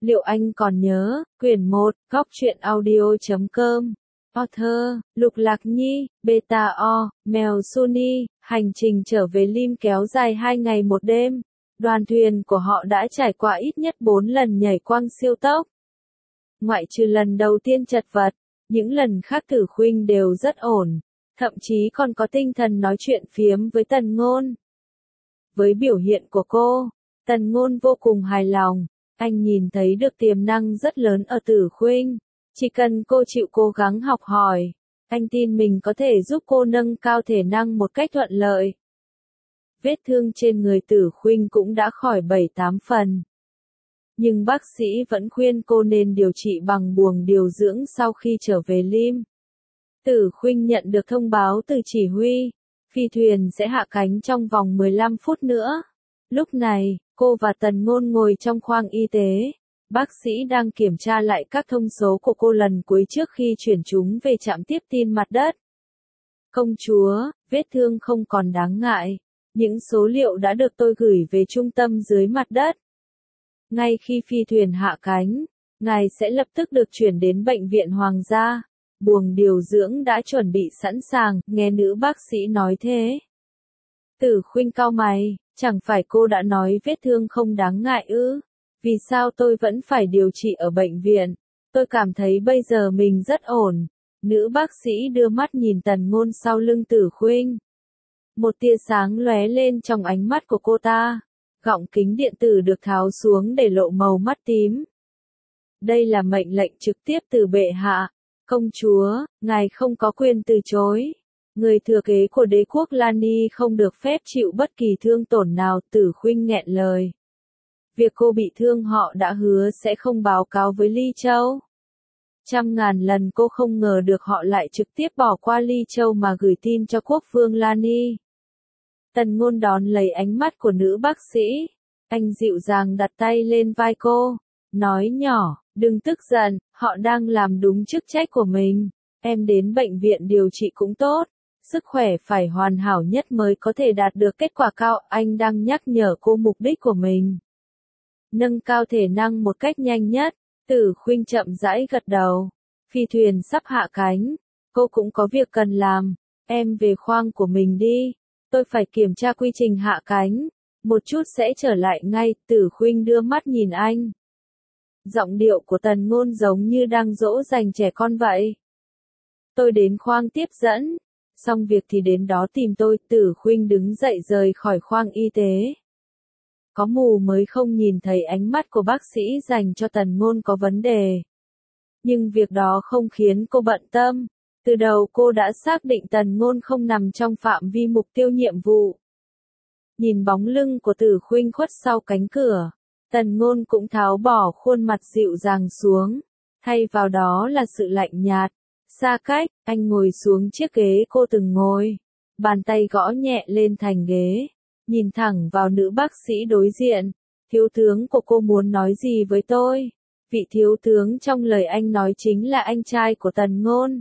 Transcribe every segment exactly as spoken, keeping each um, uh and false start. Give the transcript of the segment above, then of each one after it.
Liệu anh còn nhớ, quyển một, góc truyện audio chấm com. Author, Lục Lạc Nhi, Beta O, Mèo Sunny, hành trình trở về Lim kéo dài hai ngày một đêm. Đoàn thuyền của họ đã trải qua ít nhất bốn lần nhảy quang siêu tốc. Ngoại trừ lần đầu tiên chật vật, những lần khác Tử Khuynh đều rất ổn, thậm chí còn có tinh thần nói chuyện phiếm với Tần Ngôn. Với biểu hiện của cô, Tần Ngôn vô cùng hài lòng. Anh nhìn thấy được tiềm năng rất lớn ở Tử Khuynh, chỉ cần cô chịu cố gắng học hỏi, anh tin mình có thể giúp cô nâng cao thể năng một cách thuận lợi. Vết thương trên người Tử Khuynh cũng đã khỏi bảy tám phần. Nhưng bác sĩ vẫn khuyên cô nên điều trị bằng buồng điều dưỡng sau khi trở về Lim. Tử Khuynh nhận được thông báo từ chỉ huy, phi thuyền sẽ hạ cánh trong vòng mười lăm phút nữa. Lúc này, cô và Tần Ngôn ngồi trong khoang y tế. Bác sĩ đang kiểm tra lại các thông số của cô lần cuối trước khi chuyển chúng về trạm tiếp tin mặt đất. Công chúa, vết thương không còn đáng ngại. Những số liệu đã được tôi gửi về trung tâm dưới mặt đất. Ngay khi phi thuyền hạ cánh, ngài sẽ lập tức được chuyển đến bệnh viện Hoàng gia. Buồng điều dưỡng đã chuẩn bị sẵn sàng, nghe nữ bác sĩ nói thế. Tử Khuynh cau mày, chẳng phải cô đã nói vết thương không đáng ngại ư? Vì sao tôi vẫn phải điều trị ở bệnh viện? Tôi cảm thấy bây giờ mình rất ổn. Nữ bác sĩ đưa mắt nhìn Tần Ngôn sau lưng Tử Khuynh. Một tia sáng lóe lên trong ánh mắt của cô ta. Gọng kính điện tử được tháo xuống để lộ màu mắt tím. Đây là mệnh lệnh trực tiếp từ bệ hạ. Công chúa, ngài không có quyền từ chối. Người thừa kế của đế quốc Lani không được phép chịu bất kỳ thương tổn nào, Tử Khuynh nghẹn lời. Việc cô bị thương họ đã hứa sẽ không báo cáo với Ly Châu. Trăm ngàn lần cô không ngờ được họ lại trực tiếp bỏ qua Ly Châu mà gửi tin cho quốc vương Lani. Tần Ngôn đón lấy ánh mắt của nữ bác sĩ. Anh dịu dàng đặt tay lên vai cô, nói nhỏ, đừng tức giận, họ đang làm đúng chức trách của mình. Em đến bệnh viện điều trị cũng tốt. Sức khỏe phải hoàn hảo nhất mới có thể đạt được kết quả cao. Anh đang nhắc nhở cô mục đích của mình. Nâng cao thể năng một cách nhanh nhất. Tử Khuynh chậm rãi gật đầu. Phi thuyền sắp hạ cánh. Cô cũng có việc cần làm. Em về khoang của mình đi. Tôi phải kiểm tra quy trình hạ cánh. Một chút sẽ trở lại ngay. Tử Khuynh đưa mắt nhìn anh. Giọng điệu của Tần Ngôn giống như đang dỗ dành trẻ con vậy. Tôi đến khoang tiếp dẫn. Xong việc thì đến đó tìm tôi. Tử Khuynh đứng dậy rời khỏi khoang y tế. Có mù mới không nhìn thấy ánh mắt của bác sĩ dành cho Tần Ngôn có vấn đề. Nhưng việc đó không khiến cô bận tâm. Từ đầu cô đã xác định Tần Ngôn không nằm trong phạm vi mục tiêu nhiệm vụ. Nhìn bóng lưng của Tử Khuynh khuất sau cánh cửa, Tần Ngôn cũng tháo bỏ khuôn mặt dịu dàng xuống. Thay vào đó là sự lạnh nhạt. Xa cách, anh ngồi xuống chiếc ghế cô từng ngồi. Bàn tay gõ nhẹ lên thành ghế. Nhìn thẳng vào nữ bác sĩ đối diện. Thiếu tướng của cô muốn nói gì với tôi? Vị thiếu tướng trong lời anh nói chính là anh trai của Tần Ngôn.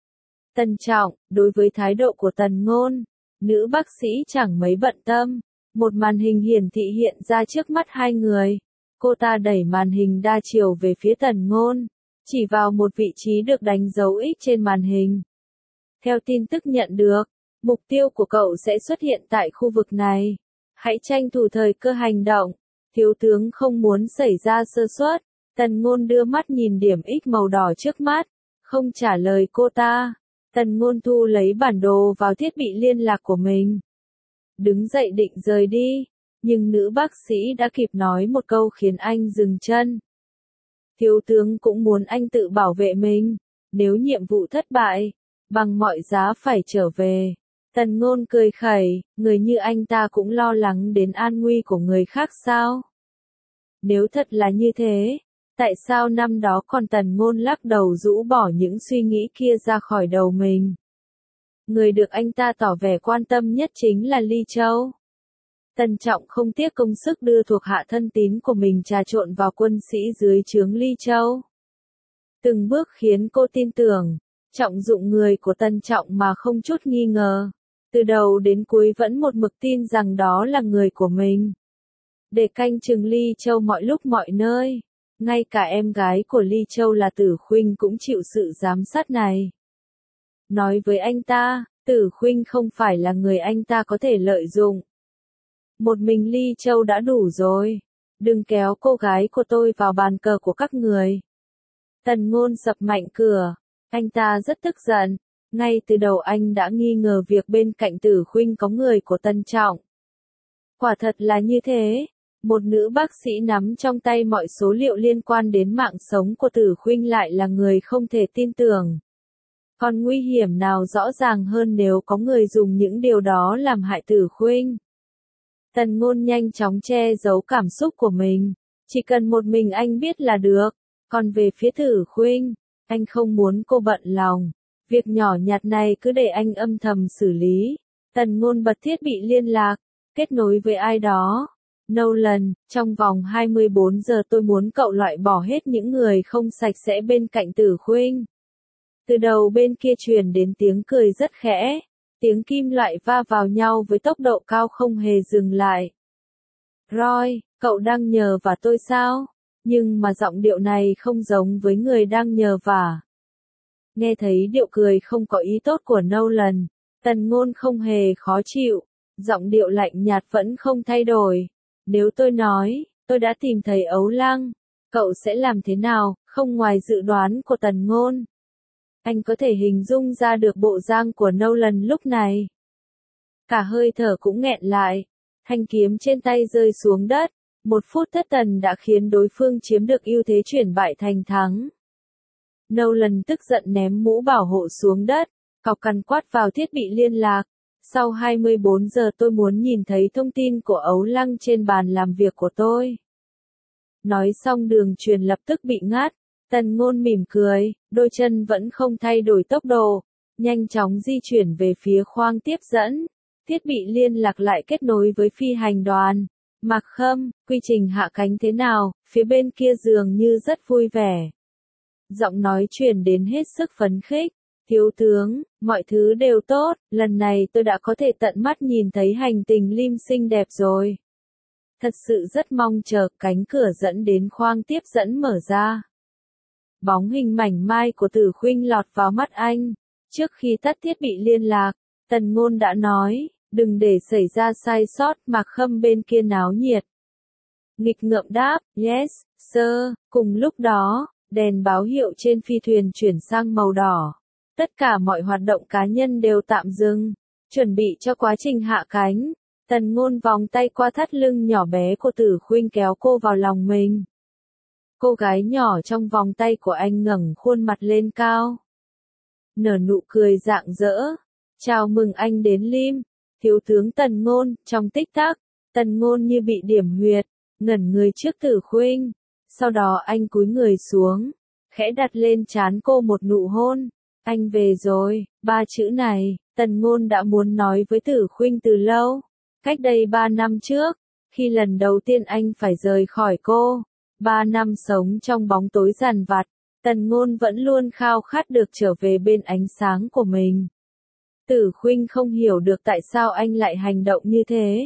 Tân trọng, đối với thái độ của Tần Ngôn, nữ bác sĩ chẳng mấy bận tâm. Một màn hình hiển thị hiện ra trước mắt hai người. Cô ta đẩy màn hình đa chiều về phía Tần Ngôn, chỉ vào một vị trí được đánh dấu X trên màn hình. Theo tin tức nhận được, mục tiêu của cậu sẽ xuất hiện tại khu vực này. Hãy tranh thủ thời cơ hành động. Thiếu tướng không muốn xảy ra sơ suất. Tần Ngôn đưa mắt nhìn điểm X màu đỏ trước mắt, không trả lời cô ta. Tần Ngôn thu lấy bản đồ vào thiết bị liên lạc của mình. Đứng dậy định rời đi, nhưng nữ bác sĩ đã kịp nói một câu khiến anh dừng chân. Thiếu tướng cũng muốn anh tự bảo vệ mình. Nếu nhiệm vụ thất bại, bằng mọi giá phải trở về. Tần Ngôn cười khẩy, người như anh ta cũng lo lắng đến an nguy của người khác sao? Nếu thật là như thế, tại sao năm đó còn Tần Ngôn lắc đầu rũ bỏ những suy nghĩ kia ra khỏi đầu mình? Người được anh ta tỏ vẻ quan tâm nhất chính là Ly Châu. Tần Trọng không tiếc công sức đưa thuộc hạ thân tín của mình trà trộn vào quân sĩ dưới trướng Ly Châu. Từng bước khiến cô tin tưởng, trọng dụng người của Tần Trọng mà không chút nghi ngờ. Từ đầu đến cuối vẫn một mực tin rằng đó là người của mình. Để canh chừng Ly Châu mọi lúc mọi nơi. Ngay cả em gái của Ly Châu là Tử Khuynh cũng chịu sự giám sát này. Nói với anh ta, Tử Khuynh không phải là người anh ta có thể lợi dụng. Một mình Ly Châu đã đủ rồi. Đừng kéo cô gái của tôi vào bàn cờ của các người. Tần Ngôn sập mạnh cửa. Anh ta rất tức giận. Ngay từ đầu anh đã nghi ngờ việc bên cạnh Tử Khuynh có người của Tần Trọng. Quả thật là như thế. Một nữ bác sĩ nắm trong tay mọi số liệu liên quan đến mạng sống của Tử Khuynh lại là người không thể tin tưởng. Còn nguy hiểm nào rõ ràng hơn nếu có người dùng những điều đó làm hại Tử Khuynh. Tần Ngôn nhanh chóng che giấu cảm xúc của mình. Chỉ cần một mình anh biết là được. Còn về phía Tử Khuynh, anh không muốn cô bận lòng. Việc nhỏ nhặt này cứ để anh âm thầm xử lý. Tần Ngôn bật thiết bị liên lạc, kết nối với ai đó. Nolan, trong vòng hai mươi bốn giờ tôi muốn cậu loại bỏ hết những người không sạch sẽ bên cạnh Tử Khuynh. Từ đầu bên kia truyền đến tiếng cười rất khẽ. Tiếng kim loại va vào nhau với tốc độ cao không hề dừng lại. Roy, cậu đang nhờ vả tôi sao? Nhưng mà giọng điệu này không giống với người đang nhờ vả. Nghe thấy điệu cười không có ý tốt của Nolan, Tần Ngôn không hề khó chịu. Giọng điệu lạnh nhạt vẫn không thay đổi. Nếu tôi nói, tôi đã tìm thấy Ấu Lăng, cậu sẽ làm thế nào? Không ngoài dự đoán của Tần Ngôn. Anh có thể hình dung ra được bộ dạng của Nolan lúc này. Cả hơi thở cũng nghẹn lại. Thanh kiếm trên tay rơi xuống đất. Một phút thất thần đã khiến đối phương chiếm được ưu thế chuyển bại thành thắng. Nolan tức giận ném mũ bảo hộ xuống đất. Cọc cằn quát vào thiết bị liên lạc. Sau hai mươi bốn giờ tôi muốn nhìn thấy thông tin của Ấu Lăng trên bàn làm việc của tôi. Nói xong đường truyền lập tức bị ngắt. Tần Ngôn mỉm cười, đôi chân vẫn không thay đổi tốc độ, nhanh chóng di chuyển về phía khoang tiếp dẫn. Thiết bị liên lạc lại kết nối với phi hành đoàn. Mạc Khâm, quy trình hạ cánh thế nào? Phía bên kia dường như rất vui vẻ. Giọng nói truyền đến hết sức phấn khích. Thiếu tướng, mọi thứ đều tốt, lần này tôi đã có thể tận mắt nhìn thấy hành tinh Lim xinh đẹp rồi. Thật sự rất mong chờ. Cánh cửa dẫn đến khoang tiếp dẫn mở ra. Bóng hình mảnh mai của Tử Khuynh lọt vào mắt anh. Trước khi tắt thiết bị liên lạc, Tần Ngôn đã nói, đừng để xảy ra sai sót. Mạc Khâm bên kia náo nhiệt. Nghịch ngợm đáp, yes, sir. Cùng lúc đó, đèn báo hiệu trên phi thuyền chuyển sang màu đỏ. Tất cả mọi hoạt động cá nhân đều tạm dừng, chuẩn bị cho quá trình hạ cánh. Tần Ngôn vòng tay qua thắt lưng nhỏ bé của Tử Khuynh kéo cô vào lòng mình. Cô gái nhỏ trong vòng tay của anh ngẩng khuôn mặt lên cao. Nở nụ cười rạng rỡ. Chào mừng anh đến Lim, thiếu tướng Tần Ngôn. Trong tích tắc, Tần Ngôn như bị điểm huyệt, ngẩn người trước Tử Khuynh. Sau đó anh cúi người xuống, khẽ đặt lên trán cô một nụ hôn. Anh về rồi, ba chữ này, Tần Ngôn đã muốn nói với Tử Khuynh từ lâu. Cách đây ba năm trước, khi lần đầu tiên anh phải rời khỏi cô. Ba năm sống trong bóng tối dằn vặt, Tần Ngôn vẫn luôn khao khát được trở về bên ánh sáng của mình. Tử Khuynh không hiểu được tại sao anh lại hành động như thế.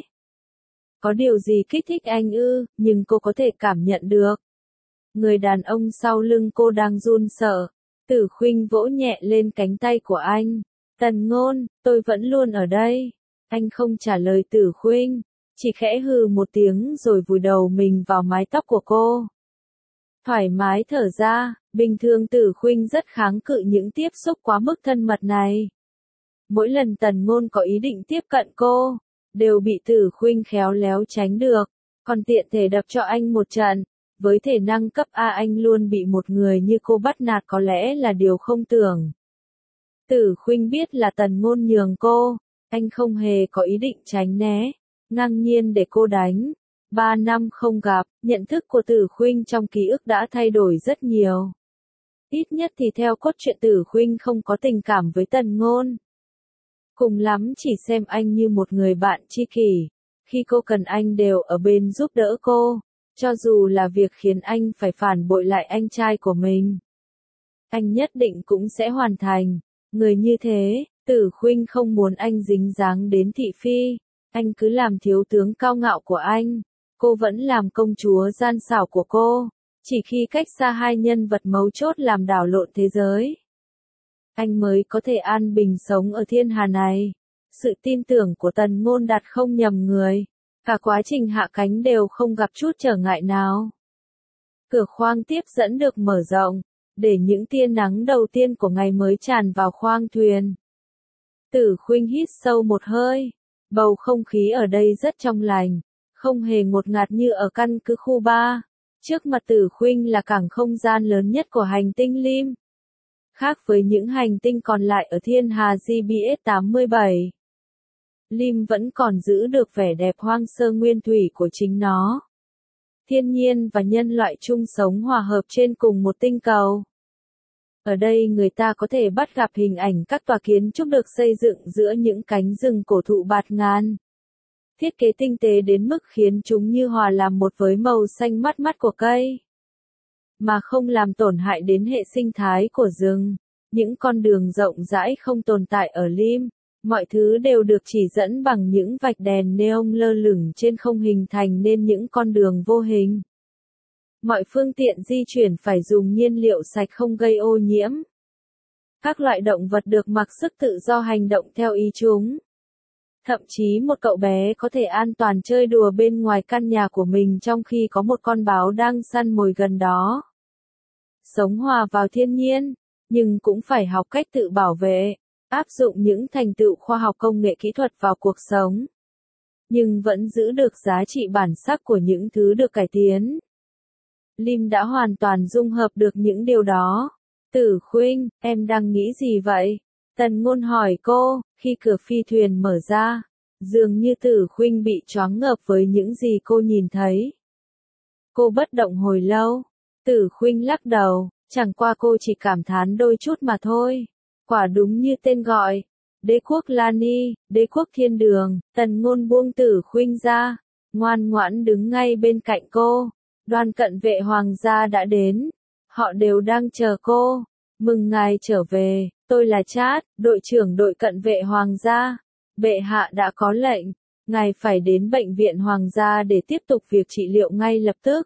Có điều gì kích thích anh ư, nhưng cô có thể cảm nhận được. Người đàn ông sau lưng cô đang run sợ. Tử Khuynh vỗ nhẹ lên cánh tay của anh. Tần Ngôn, tôi vẫn luôn ở đây. Anh không trả lời Tử Khuynh, chỉ khẽ hừ một tiếng rồi vùi đầu mình vào mái tóc của cô. Thoải mái thở ra, bình thường Tử Khuynh rất kháng cự những tiếp xúc quá mức thân mật này. Mỗi lần Tần Ngôn có ý định tiếp cận cô, đều bị Tử Khuynh khéo léo tránh được, còn tiện thể đập cho anh một trận. Với thể năng cấp A anh luôn bị một người như cô bắt nạt có lẽ là điều không tưởng. Tử Khuynh biết là Tần Ngôn nhường cô, anh không hề có ý định tránh né, ngang nhiên để cô đánh. Ba năm không gặp, nhận thức của Tử Khuynh trong ký ức đã thay đổi rất nhiều. Ít nhất thì theo cốt truyện Tử Khuynh không có tình cảm với Tần Ngôn. Cùng lắm chỉ xem anh như một người bạn tri kỷ, khi cô cần anh đều ở bên giúp đỡ cô. Cho dù là việc khiến anh phải phản bội lại anh trai của mình, anh nhất định cũng sẽ hoàn thành. Người như thế, Tử Khuynh không muốn anh dính dáng đến thị phi. Anh cứ làm thiếu tướng cao ngạo của anh, cô vẫn làm công chúa gian xảo của cô. Chỉ khi cách xa hai nhân vật mấu chốt làm đảo lộn thế giới, anh mới có thể an bình sống ở thiên hà này. Sự tin tưởng của Tần Ngôn đặt không nhầm người. Cả quá trình hạ cánh đều không gặp chút trở ngại nào. Cửa khoang tiếp dẫn được mở rộng, để những tia nắng đầu tiên của ngày mới tràn vào khoang thuyền. Tử Khuynh hít sâu một hơi. Bầu không khí ở đây rất trong lành, không hề ngột ngạt như ở căn cứ khu ba. Trước mặt Tử Khuynh là cảng không gian lớn nhất của hành tinh Lim. Khác với những hành tinh còn lại ở thiên hà G B S tám mươi bảy, Lim vẫn còn giữ được vẻ đẹp hoang sơ nguyên thủy của chính nó. Thiên nhiên và nhân loại chung sống hòa hợp trên cùng một tinh cầu. Ở đây người ta có thể bắt gặp hình ảnh các tòa kiến trúc được xây dựng giữa những cánh rừng cổ thụ bạt ngàn. Thiết kế tinh tế đến mức khiến chúng như hòa làm một với màu xanh mát mắt của cây, mà không làm tổn hại đến hệ sinh thái của rừng. Những con đường rộng rãi không tồn tại ở Lim, mọi thứ đều được chỉ dẫn bằng những vạch đèn neon lơ lửng trên không hình thành nên những con đường vô hình. Mọi phương tiện di chuyển phải dùng nhiên liệu sạch không gây ô nhiễm. Các loại động vật được mặc sức tự do hành động theo ý chúng. Thậm chí một cậu bé có thể an toàn chơi đùa bên ngoài căn nhà của mình trong khi có một con báo đang săn mồi gần đó. Sống hòa vào thiên nhiên, nhưng cũng phải học cách tự bảo vệ, áp dụng những thành tựu khoa học công nghệ kỹ thuật vào cuộc sống. Nhưng vẫn giữ được giá trị bản sắc của những thứ được cải tiến. Lim đã hoàn toàn dung hợp được những điều đó. Tử Khuynh, em đang nghĩ gì vậy? Tần Ngôn hỏi cô, khi cửa phi thuyền mở ra. Dường như Tử Khuynh bị choáng ngợp với những gì cô nhìn thấy. Cô bất động hồi lâu. Tử Khuynh lắc đầu, chẳng qua cô chỉ cảm thán đôi chút mà thôi. Quả đúng như tên gọi. Đế quốc Lani, đế quốc thiên đường. Tần Ngôn buông Tử Khuynh ra, ngoan ngoãn đứng ngay bên cạnh cô. Đoàn cận vệ hoàng gia đã đến. Họ đều đang chờ cô. Mừng ngài trở về, tôi là Chát, đội trưởng đội cận vệ hoàng gia. Bệ hạ đã có lệnh, ngài phải đến bệnh viện hoàng gia để tiếp tục việc trị liệu ngay lập tức.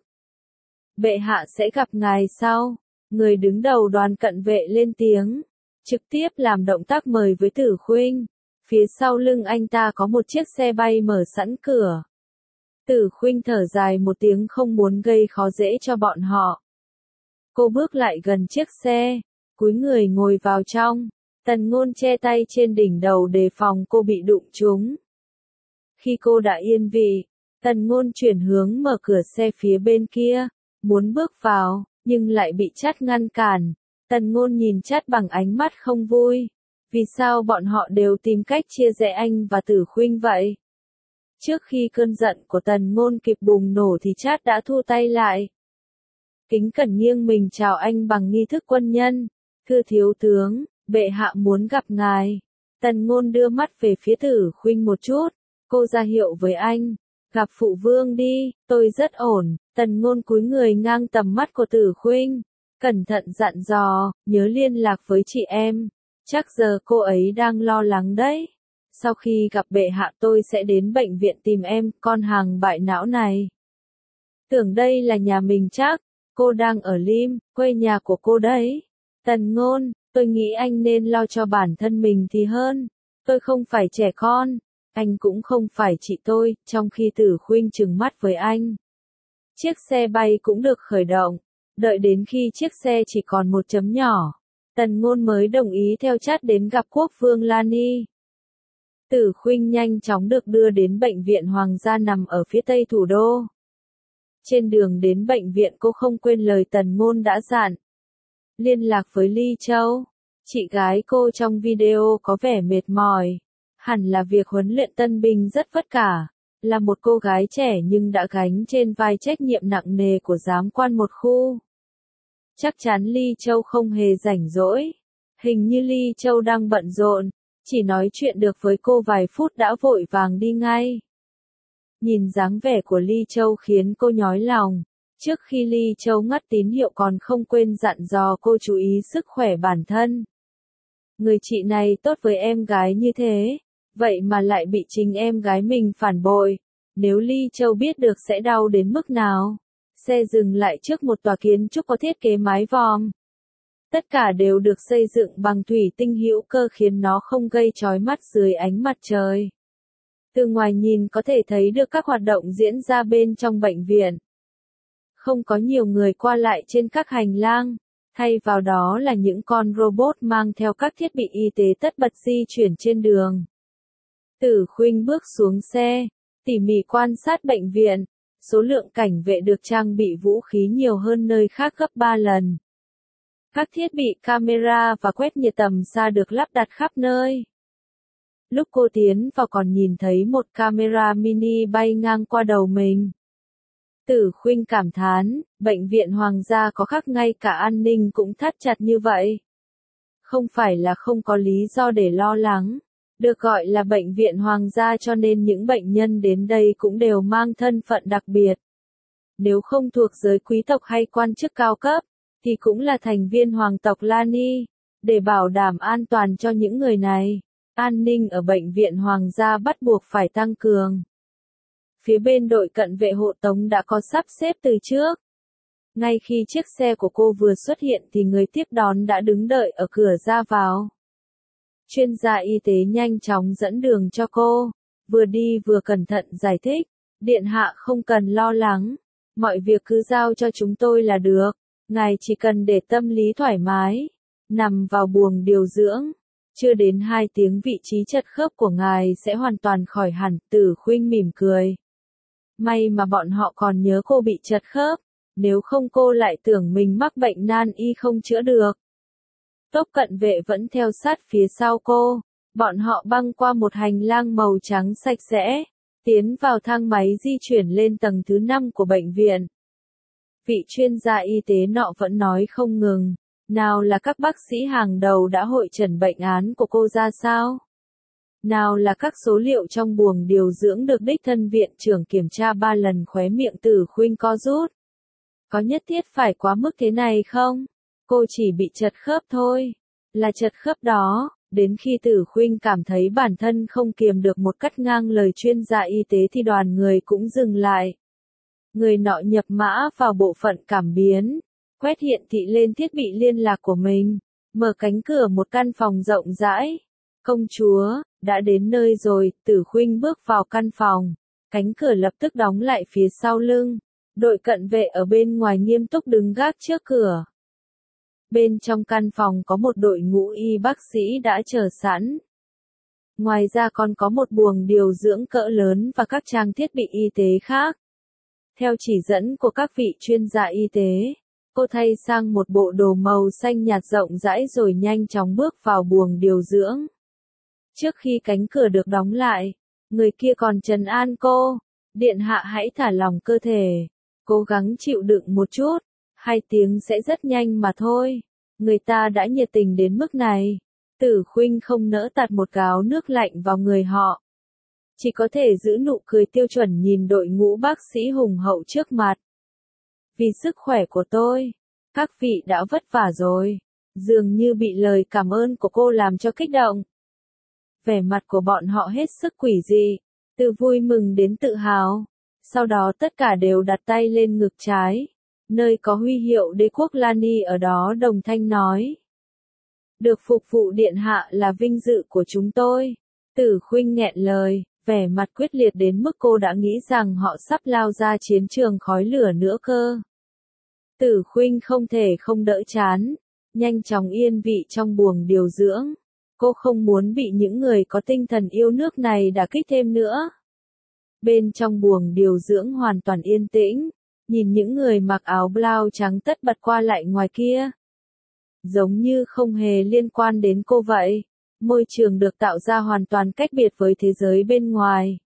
Bệ hạ sẽ gặp ngài sau. Người đứng đầu đoàn cận vệ lên tiếng, trực tiếp làm động tác mời với Tử Khuynh. Phía sau lưng anh ta có một chiếc xe bay mở sẵn cửa. Tử Khuynh thở dài một tiếng không muốn gây khó dễ cho bọn họ. Cô bước lại gần chiếc xe, cúi người ngồi vào trong. Tần Ngôn che tay trên đỉnh đầu đề phòng cô bị đụng trúng. Khi cô đã yên vị, Tần Ngôn chuyển hướng mở cửa xe phía bên kia, muốn bước vào, nhưng lại bị Chát ngăn cản. Tần Ngôn nhìn Chát bằng ánh mắt không vui. Vì sao bọn họ đều tìm cách chia rẽ anh và Tử Khuynh vậy? Trước khi cơn giận của Tần Ngôn kịp bùng nổ thì Chát đã thu tay lại. Kính cẩn nghiêng mình chào anh bằng nghi thức quân nhân. Thưa thiếu tướng, bệ hạ muốn gặp ngài. Tần Ngôn đưa mắt về phía Tử Khuynh một chút. Cô ra hiệu với anh. Gặp phụ vương đi, tôi rất ổn. Tần Ngôn cúi người ngang tầm mắt của Tử Khuynh. Cẩn thận dặn dò, nhớ liên lạc với chị em. Chắc giờ cô ấy đang lo lắng đấy. Sau khi gặp bệ hạ tôi sẽ đến bệnh viện tìm em, con hàng bại não này. Tưởng đây là nhà mình chắc. Cô đang ở Lim, quê nhà của cô đấy. Tần Ngôn, tôi nghĩ anh nên lo cho bản thân mình thì hơn. Tôi không phải trẻ con. Anh cũng không phải chị tôi, trong khi Tử Khuynh trừng mắt với anh. Chiếc xe bay cũng được khởi động. Đợi đến khi chiếc xe chỉ còn một chấm nhỏ, Tần Ngôn mới đồng ý theo Chát đến gặp quốc vương Lani. Tử Khuynh nhanh chóng được đưa đến bệnh viện hoàng gia nằm ở phía tây thủ đô. Trên đường đến bệnh viện cô không quên lời Tần Ngôn đã dặn. Liên lạc với Ly Châu. Chị gái cô trong video có vẻ mệt mỏi. Hẳn là việc huấn luyện tân binh rất vất vả. Là một cô gái trẻ nhưng đã gánh trên vai trách nhiệm nặng nề của giám quan một khu. Chắc chắn Ly Châu không hề rảnh rỗi. Hình như Ly Châu đang bận rộn. Chỉ nói chuyện được với cô vài phút đã vội vàng đi ngay. Nhìn dáng vẻ của Ly Châu khiến cô nhói lòng. Trước khi Ly Châu ngắt tín hiệu còn không quên dặn dò cô chú ý sức khỏe bản thân. Người chị này tốt với em gái như thế, vậy mà lại bị chính em gái mình phản bội. Nếu Ly Châu biết được sẽ đau đến mức nào. Xe dừng lại trước một tòa kiến trúc có thiết kế mái vòm. Tất cả đều được xây dựng bằng thủy tinh hữu cơ khiến nó không gây chói mắt dưới ánh mặt trời. Từ ngoài nhìn có thể thấy được các hoạt động diễn ra bên trong bệnh viện. Không có nhiều người qua lại trên các hành lang, thay vào đó là những con robot mang theo các thiết bị y tế tất bật di chuyển trên đường. Tử Khuynh bước xuống xe, tỉ mỉ quan sát bệnh viện, số lượng cảnh vệ được trang bị vũ khí nhiều hơn nơi khác gấp ba lần. Các thiết bị camera và quét nhiệt tầm xa được lắp đặt khắp nơi. Lúc cô tiến vào còn nhìn thấy một camera mini bay ngang qua đầu mình. Tử Khuynh cảm thán, bệnh viện hoàng gia có khác ngay cả an ninh cũng thắt chặt như vậy. Không phải là không có lý do để lo lắng. Được gọi là bệnh viện hoàng gia cho nên những bệnh nhân đến đây cũng đều mang thân phận đặc biệt. Nếu không thuộc giới quý tộc hay quan chức cao cấp, thì cũng là thành viên hoàng tộc Lani. Để bảo đảm an toàn cho những người này, an ninh ở bệnh viện hoàng gia bắt buộc phải tăng cường. Phía bên đội cận vệ hộ tống đã có sắp xếp từ trước. Ngay khi chiếc xe của cô vừa xuất hiện thì người tiếp đón đã đứng đợi ở cửa ra vào. Chuyên gia y tế nhanh chóng dẫn đường cho cô, vừa đi vừa cẩn thận giải thích, điện hạ không cần lo lắng, mọi việc cứ giao cho chúng tôi là được, ngài chỉ cần để tâm lý thoải mái, nằm vào buồng điều dưỡng, chưa đến hai tiếng vị trí chật khớp của ngài sẽ hoàn toàn khỏi hẳn. Tử Khuynh mỉm cười. May mà bọn họ còn nhớ cô bị chật khớp, nếu không cô lại tưởng mình mắc bệnh nan y không chữa được. Tốp cận vệ vẫn theo sát phía sau cô, bọn họ băng qua một hành lang màu trắng sạch sẽ, tiến vào thang máy di chuyển lên tầng thứ năm của bệnh viện. Vị chuyên gia y tế nọ vẫn nói không ngừng, nào là các bác sĩ hàng đầu đã hội chẩn bệnh án của cô ra sao? Nào là các số liệu trong buồng điều dưỡng được đích thân viện trưởng kiểm tra ba lần. Khóe miệng Tử Khuynh co rút. Có nhất thiết phải quá mức thế này không? Cô chỉ bị chật khớp thôi. Là chật khớp đó, đến khi Tử Khuynh cảm thấy bản thân không kiềm được một cắt ngang lời chuyên gia y tế thì đoàn người cũng dừng lại. Người nọ nhập mã vào bộ phận cảm biến, quét hiện thị lên thiết bị liên lạc của mình, mở cánh cửa một căn phòng rộng rãi. Công chúa, đã đến nơi rồi. Tử Khuynh bước vào căn phòng, cánh cửa lập tức đóng lại phía sau lưng. Đội cận vệ ở bên ngoài nghiêm túc đứng gác trước cửa. Bên trong căn phòng có một đội ngũ y bác sĩ đã chờ sẵn. Ngoài ra còn có một buồng điều dưỡng cỡ lớn và các trang thiết bị y tế khác. Theo chỉ dẫn của các vị chuyên gia y tế, cô thay sang một bộ đồ màu xanh nhạt rộng rãi rồi nhanh chóng bước vào buồng điều dưỡng. Trước khi cánh cửa được đóng lại, người kia còn trấn an cô, điện hạ hãy thả lỏng cơ thể, cố gắng chịu đựng một chút, hai tiếng sẽ rất nhanh mà thôi. Người ta đã nhiệt tình đến mức này. Tử Khuynh không nỡ tạt một gáo nước lạnh vào người họ. Chỉ có thể giữ nụ cười tiêu chuẩn nhìn đội ngũ bác sĩ hùng hậu trước mặt. Vì sức khỏe của tôi, các vị đã vất vả rồi. Dường như bị lời cảm ơn của cô làm cho kích động. Vẻ mặt của bọn họ hết sức quỷ dị, từ vui mừng đến tự hào. Sau đó tất cả đều đặt tay lên ngực trái, nơi có huy hiệu đế quốc Lani ở đó đồng thanh nói. Được phục vụ điện hạ là vinh dự của chúng tôi. Tử Khuynh nghẹn lời, vẻ mặt quyết liệt đến mức cô đã nghĩ rằng họ sắp lao ra chiến trường khói lửa nữa cơ. Tử Khuynh không thể không đỡ chán, nhanh chóng yên vị trong buồng điều dưỡng. Cô không muốn bị những người có tinh thần yêu nước này đả kích thêm nữa. Bên trong buồng điều dưỡng hoàn toàn yên tĩnh, nhìn những người mặc áo blau trắng tất bật qua lại ngoài kia. Giống như không hề liên quan đến cô vậy. Môi trường được tạo ra hoàn toàn cách biệt với thế giới bên ngoài.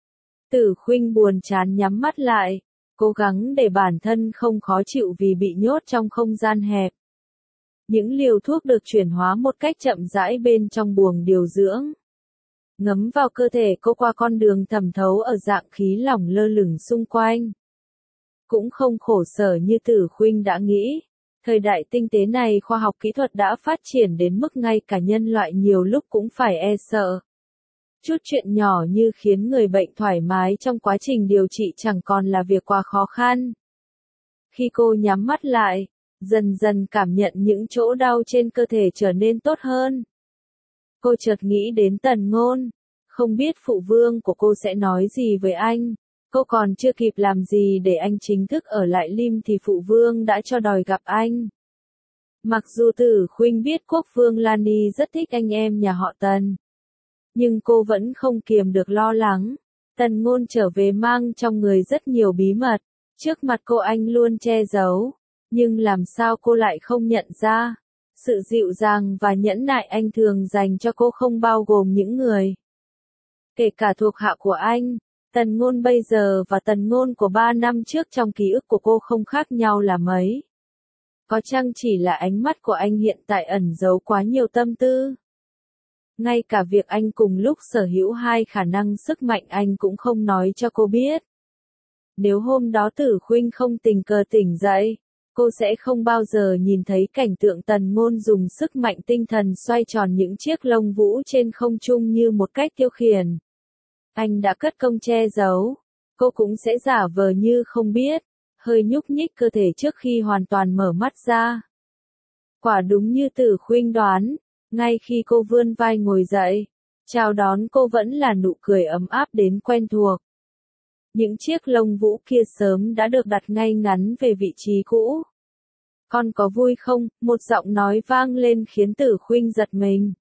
Tử Khuynh buồn chán nhắm mắt lại, cố gắng để bản thân không khó chịu vì bị nhốt trong không gian hẹp. Những liều thuốc được chuyển hóa một cách chậm rãi bên trong buồng điều dưỡng. Ngấm vào cơ thể cô qua con đường thẩm thấu ở dạng khí lỏng lơ lửng xung quanh. Cũng không khổ sở như Tử Khuynh đã nghĩ. Thời đại tinh tế này khoa học kỹ thuật đã phát triển đến mức ngay cả nhân loại nhiều lúc cũng phải e sợ. Chút chuyện nhỏ như khiến người bệnh thoải mái trong quá trình điều trị chẳng còn là việc quá khó khăn. Khi cô nhắm mắt lại, dần dần cảm nhận những chỗ đau trên cơ thể trở nên tốt hơn. Cô chợt nghĩ đến Tần Ngôn, không biết phụ vương của cô sẽ nói gì với anh. Cô còn chưa kịp làm gì để anh chính thức ở lại Lim thì phụ vương đã cho đòi gặp anh. Mặc dù Tử Khuynh biết quốc vương Lani rất thích anh em nhà họ Tần, nhưng cô vẫn không kiềm được lo lắng. Tần Ngôn trở về mang trong người rất nhiều bí mật, trước mặt cô anh luôn che giấu, nhưng làm sao cô lại không nhận ra. Sự dịu dàng và nhẫn nại anh thường dành cho cô không bao gồm những người, kể cả thuộc hạ của anh. Tần Ngôn bây giờ và Tần Ngôn của ba năm trước trong ký ức của cô không khác nhau là mấy. Có chăng chỉ là ánh mắt của anh hiện tại ẩn giấu quá nhiều tâm tư. Ngay cả việc anh cùng lúc sở hữu hai khả năng sức mạnh anh cũng không nói cho cô biết. Nếu hôm đó Tử Khuynh không tình cờ tỉnh dậy, cô sẽ không bao giờ nhìn thấy cảnh tượng Tần Ngôn dùng sức mạnh tinh thần xoay tròn những chiếc lông vũ trên không trung như một cách tiêu khiển. Anh đã cất công che giấu, cô cũng sẽ giả vờ như không biết, hơi nhúc nhích cơ thể trước khi hoàn toàn mở mắt ra. Quả đúng như Tử Khuynh đoán, ngay khi cô vươn vai ngồi dậy, chào đón cô vẫn là nụ cười ấm áp đến quen thuộc. Những chiếc lông vũ kia sớm đã được đặt ngay ngắn về vị trí cũ. Con có vui không? Một giọng nói vang lên khiến Tử Khuynh giật mình.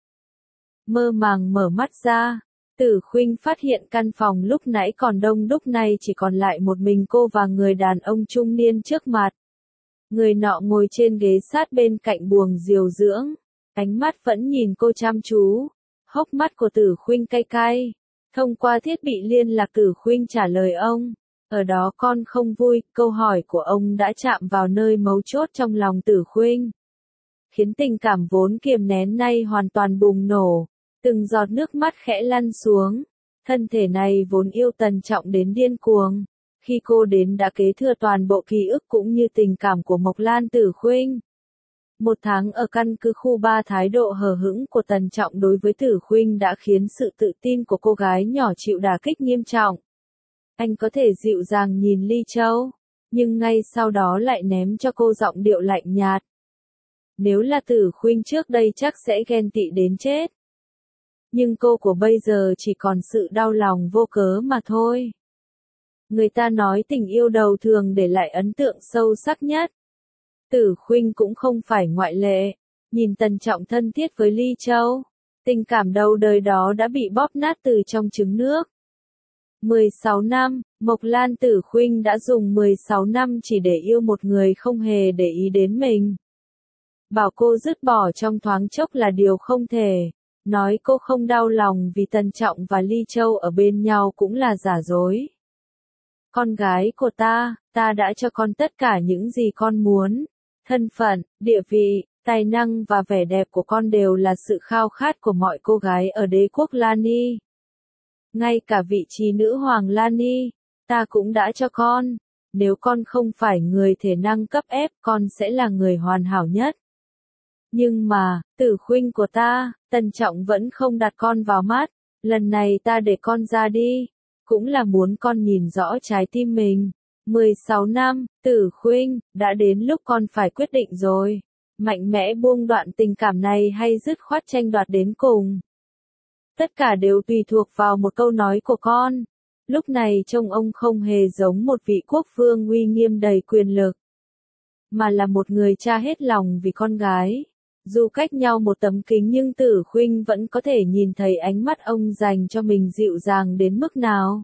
Mơ màng mở mắt ra, Tử Khuynh phát hiện căn phòng lúc nãy còn đông đúc nay chỉ còn lại một mình cô và người đàn ông trung niên trước mặt. Người nọ ngồi trên ghế sát bên cạnh buồng điều dưỡng, ánh mắt vẫn nhìn cô chăm chú. Hốc mắt của Tử Khuynh cay cay. Thông qua thiết bị liên lạc Tử Khuynh trả lời ông. Ở đó con không vui, câu hỏi của ông đã chạm vào nơi mấu chốt trong lòng Tử Khuynh, khiến tình cảm vốn kiềm nén nay hoàn toàn bùng nổ. Từng giọt nước mắt khẽ lăn xuống. Thân thể này vốn yêu Tần Trọng đến điên cuồng. Khi cô đến đã kế thừa toàn bộ ký ức cũng như tình cảm của Mộc Lan Tử Khuynh. Một tháng ở căn cứ khu ba, thái độ hờ hững của Tần Trọng đối với Tử Khuynh đã khiến sự tự tin của cô gái nhỏ chịu đả kích nghiêm trọng. Anh có thể dịu dàng nhìn Ly Châu, nhưng ngay sau đó lại ném cho cô giọng điệu lạnh nhạt. Nếu là Tử Khuynh trước đây chắc sẽ ghen tị đến chết. Nhưng cô của bây giờ chỉ còn sự đau lòng vô cớ mà thôi. Người ta nói tình yêu đầu thường để lại ấn tượng sâu sắc nhất. Tử Khuynh cũng không phải ngoại lệ. Nhìn Tần Trọng thân thiết với Ly Châu, tình cảm đầu đời đó đã bị bóp nát từ trong trứng nước. mười sáu năm, Mộc Lan Tử Khuynh đã dùng mười sáu năm chỉ để yêu một người không hề để ý đến mình. Bảo cô dứt bỏ trong thoáng chốc là điều không thể. Nói cô không đau lòng vì Tần Trọng và Ly Châu ở bên nhau cũng là giả dối. Con gái của ta, ta đã cho con tất cả những gì con muốn. Thân phận, địa vị, tài năng và vẻ đẹp của con đều là sự khao khát của mọi cô gái ở đế quốc Lani. Ngay cả vị trí nữ hoàng Lani, ta cũng đã cho con. Nếu con không phải người thể năng cấp ép, con sẽ là người hoàn hảo nhất. Nhưng mà, Tử Khuynh của ta, Tần Trọng vẫn không đặt con vào mắt. Lần này ta để con ra đi, cũng là muốn con nhìn rõ trái tim mình. mười sáu năm, Tử Khuynh, đã đến lúc con phải quyết định rồi. Mạnh mẽ buông đoạn tình cảm này hay dứt khoát tranh đoạt đến cùng. Tất cả đều tùy thuộc vào một câu nói của con. Lúc này trông ông không hề giống một vị quốc vương uy nghiêm đầy quyền lực, mà là một người cha hết lòng vì con gái. Dù cách nhau một tấm kính nhưng Tử Khuynh vẫn có thể nhìn thấy ánh mắt ông dành cho mình dịu dàng đến mức nào.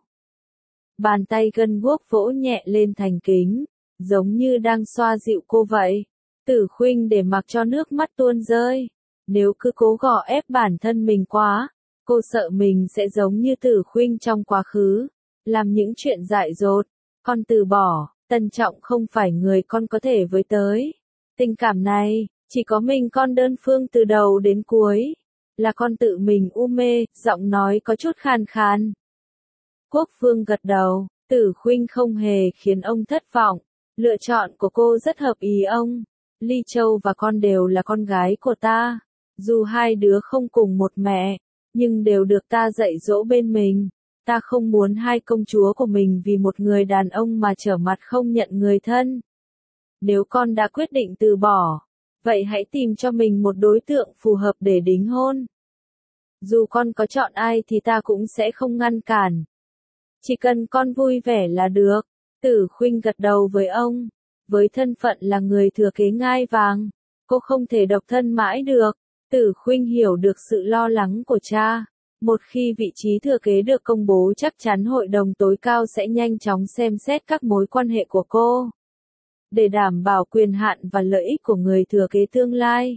Bàn tay gân guốc vỗ nhẹ lên thành kính, giống như đang xoa dịu cô vậy. Tử Khuynh để mặc cho nước mắt tuôn rơi. Nếu cứ cố gò ép bản thân mình quá, cô sợ mình sẽ giống như Tử Khuynh trong quá khứ, làm những chuyện dại dột. Con từ bỏ, Tần Trọng không phải người con có thể với tới. Tình cảm này, chỉ có mình con đơn phương từ đầu đến cuối. Là con tự mình u mê, giọng nói có chút khàn khàn. Quốc vương gật đầu, Tử Khuynh không hề khiến ông thất vọng. Lựa chọn của cô rất hợp ý ông. Ly Châu và con đều là con gái của ta. Dù hai đứa không cùng một mẹ, nhưng đều được ta dạy dỗ bên mình. Ta không muốn hai công chúa của mình vì một người đàn ông mà trở mặt không nhận người thân. Nếu con đã quyết định từ bỏ, vậy hãy tìm cho mình một đối tượng phù hợp để đính hôn. Dù con có chọn ai thì ta cũng sẽ không ngăn cản. Chỉ cần con vui vẻ là được. Tử Khuynh gật đầu với ông. Với thân phận là người thừa kế ngai vàng, cô không thể độc thân mãi được. Tử Khuynh hiểu được sự lo lắng của cha. Một khi vị trí thừa kế được công bố chắc chắn hội đồng tối cao sẽ nhanh chóng xem xét các mối quan hệ của cô. Để đảm bảo quyền hạn và lợi ích của người thừa kế tương lai,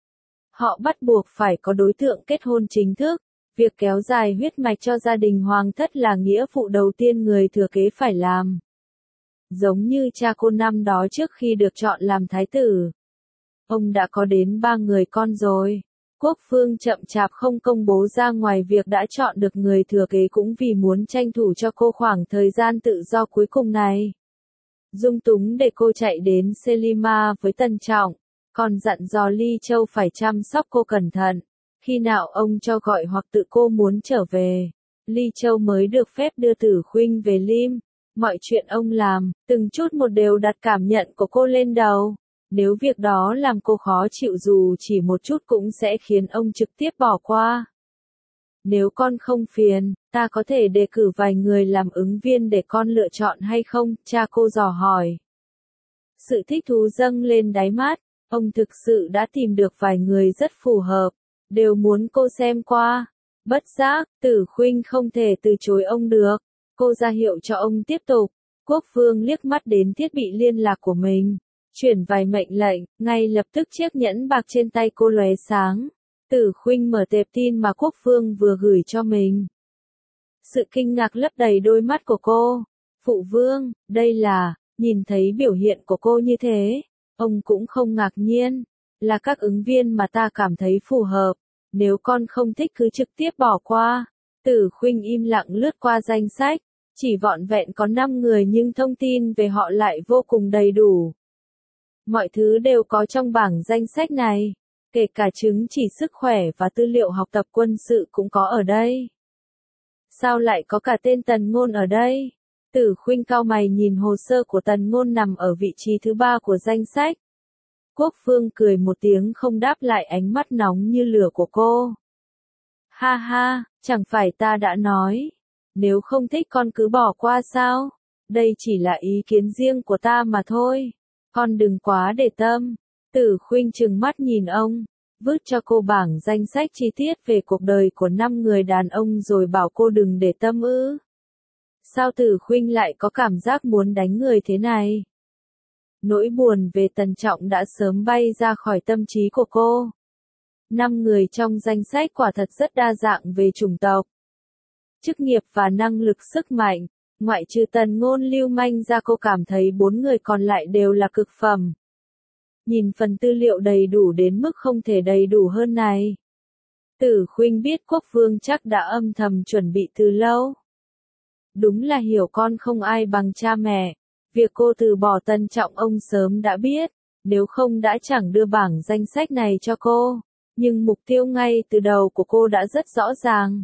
họ bắt buộc phải có đối tượng kết hôn chính thức. Việc kéo dài huyết mạch cho gia đình hoàng thất là nghĩa vụ đầu tiên người thừa kế phải làm. Giống như cha cô năm đó trước khi được chọn làm thái tử. Ông đã có đến ba người con rồi. Quốc vương chậm chạp không công bố ra ngoài việc đã chọn được người thừa kế cũng vì muốn tranh thủ cho cô khoảng thời gian tự do cuối cùng này. Dung túng để cô chạy đến Selima với Tần Trọng, còn dặn dò Ly Châu phải chăm sóc cô cẩn thận. Khi nào ông cho gọi hoặc tự cô muốn trở về, Ly Châu mới được phép đưa Tử Khuynh về Lim. Mọi chuyện ông làm, từng chút một đều đặt cảm nhận của cô lên đầu. Nếu việc đó làm cô khó chịu dù chỉ một chút cũng sẽ khiến ông trực tiếp bỏ qua. Nếu con không phiền, ta có thể đề cử vài người làm ứng viên để con lựa chọn hay không? Cha cô dò hỏi. Sự thích thú dâng lên đáy mắt, ông thực sự đã tìm được vài người rất phù hợp, đều muốn cô xem qua. Bất giác, Tử Khuynh không thể từ chối ông được. Cô ra hiệu cho ông tiếp tục. Quốc vương liếc mắt đến thiết bị liên lạc của mình, chuyển vài mệnh lệnh, ngay lập tức chiếc nhẫn bạc trên tay cô lóe sáng. Tử Khuynh mở tệp tin mà quốc vương vừa gửi cho mình. Sự kinh ngạc lấp đầy đôi mắt của cô. Phụ vương, đây là, nhìn thấy biểu hiện của cô như thế, ông cũng không ngạc nhiên, là các ứng viên mà ta cảm thấy phù hợp. Nếu con không thích cứ trực tiếp bỏ qua. Tử Khuynh im lặng lướt qua danh sách, chỉ vỏn vẹn có năm người nhưng thông tin về họ lại vô cùng đầy đủ. Mọi thứ đều có trong bảng danh sách này, kể cả chứng chỉ sức khỏe và tư liệu học tập quân sự cũng có ở đây. Sao lại có cả tên Tần Ngôn ở đây? Tử Khuynh cau mày nhìn hồ sơ của Tần Ngôn nằm ở vị trí thứ ba của danh sách. Quốc vương cười một tiếng không đáp lại ánh mắt nóng như lửa của cô. Ha ha, chẳng phải ta đã nói, nếu không thích con cứ bỏ qua sao? Đây chỉ là ý kiến riêng của ta mà thôi. Con đừng quá để tâm. Tử Khuynh trừng mắt nhìn ông, vứt cho cô bảng danh sách chi tiết về cuộc đời của năm người đàn ông rồi bảo cô đừng để tâm ư. Sao Tử Khuynh lại có cảm giác muốn đánh người thế này? Nỗi buồn về Tần Trọng đã sớm bay ra khỏi tâm trí của cô. Năm người trong danh sách quả thật rất đa dạng về chủng tộc, chức nghiệp và năng lực sức mạnh. Ngoại trừ Tần Ngôn lưu manh ra cô cảm thấy bốn người còn lại đều là cực phẩm. Nhìn phần tư liệu đầy đủ đến mức không thể đầy đủ hơn này. Tử Khuynh biết quốc vương chắc đã âm thầm chuẩn bị từ lâu. Đúng là hiểu con không ai bằng cha mẹ. Việc cô từ bỏ Tần Trọng ông sớm đã biết, nếu không đã chẳng đưa bảng danh sách này cho cô. Nhưng mục tiêu ngay từ đầu của cô đã rất rõ ràng.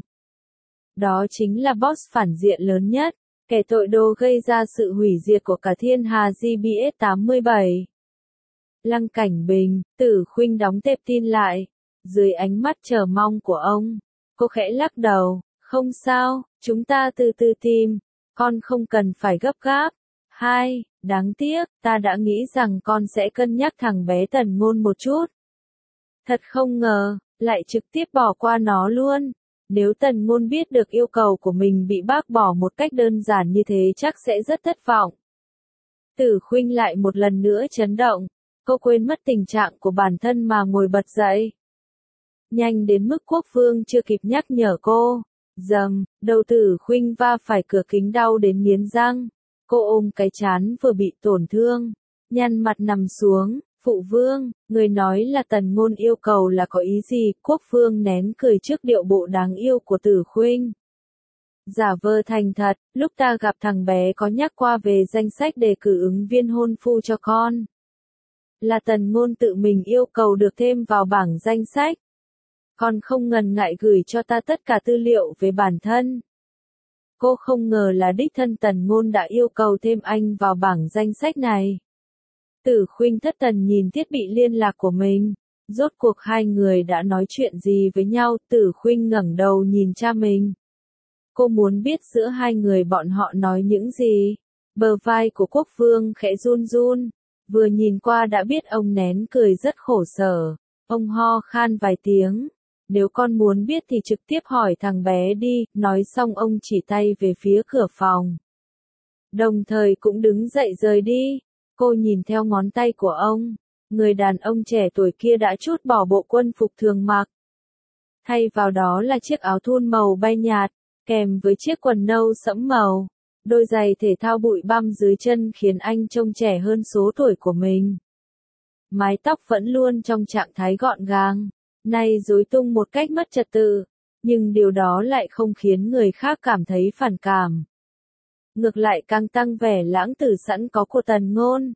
Đó chính là boss phản diện lớn nhất, kẻ tội đồ gây ra sự hủy diệt của cả thiên hà G B S tám mươi bảy. Lăng Cảnh Bình, Tử Khuynh đóng tệp tin lại. Dưới ánh mắt chờ mong của ông, cô khẽ lắc đầu, không sao, chúng ta từ từ tìm, con không cần phải gấp gáp. Hai, đáng tiếc, ta đã nghĩ rằng con sẽ cân nhắc thằng bé Tần Ngôn một chút. Thật không ngờ, lại trực tiếp bỏ qua nó luôn. Nếu Tần Ngôn biết được yêu cầu của mình bị bác bỏ một cách đơn giản như thế chắc sẽ rất thất vọng. Tử Khuynh lại một lần nữa chấn động, cô quên mất tình trạng của bản thân mà ngồi bật dậy. Nhanh đến mức quốc vương chưa kịp nhắc nhở cô. Dầm, đầu Tử Khuynh va phải cửa kính đau đến nghiến răng. Cô ôm cái trán vừa bị tổn thương, nhăn mặt nằm xuống. Phụ vương, người nói là Tần Ngôn yêu cầu là có ý gì? Quốc vương nén cười trước điệu bộ đáng yêu của Tử Khuynh. Giả vờ thành thật, lúc ta gặp thằng bé có nhắc qua về danh sách đề cử ứng viên hôn phu cho con. Là Tần Ngôn tự mình yêu cầu được thêm vào bảng danh sách. Con không ngần ngại gửi cho ta tất cả tư liệu về bản thân. Cô không ngờ là đích thân Tần Ngôn đã yêu cầu thêm anh vào bảng danh sách này. Tử Khuynh thất thần nhìn thiết bị liên lạc của mình. Rốt cuộc hai người đã nói chuyện gì với nhau, Tử Khuynh ngẩng đầu nhìn cha mình. Cô muốn biết giữa hai người bọn họ nói những gì. Bờ vai của Quốc Vương khẽ run run, vừa nhìn qua đã biết ông nén cười rất khổ sở. Ông ho khan vài tiếng. Nếu con muốn biết thì trực tiếp hỏi thằng bé đi, nói xong ông chỉ tay về phía cửa phòng. Đồng thời cũng đứng dậy rời đi. Cô nhìn theo ngón tay của ông. Người đàn ông trẻ tuổi kia đã trút bỏ bộ quân phục thường mặc. Thay vào đó là chiếc áo thun màu bay nhạt, kèm với chiếc quần nâu sẫm màu. Đôi giày thể thao bụi băm dưới chân khiến anh trông trẻ hơn số tuổi của mình. Mái tóc vẫn luôn trong trạng thái gọn gàng, nay rối tung một cách mất trật tự, nhưng điều đó lại không khiến người khác cảm thấy phản cảm. Ngược lại càng tăng vẻ lãng tử sẵn có của Tần Ngôn.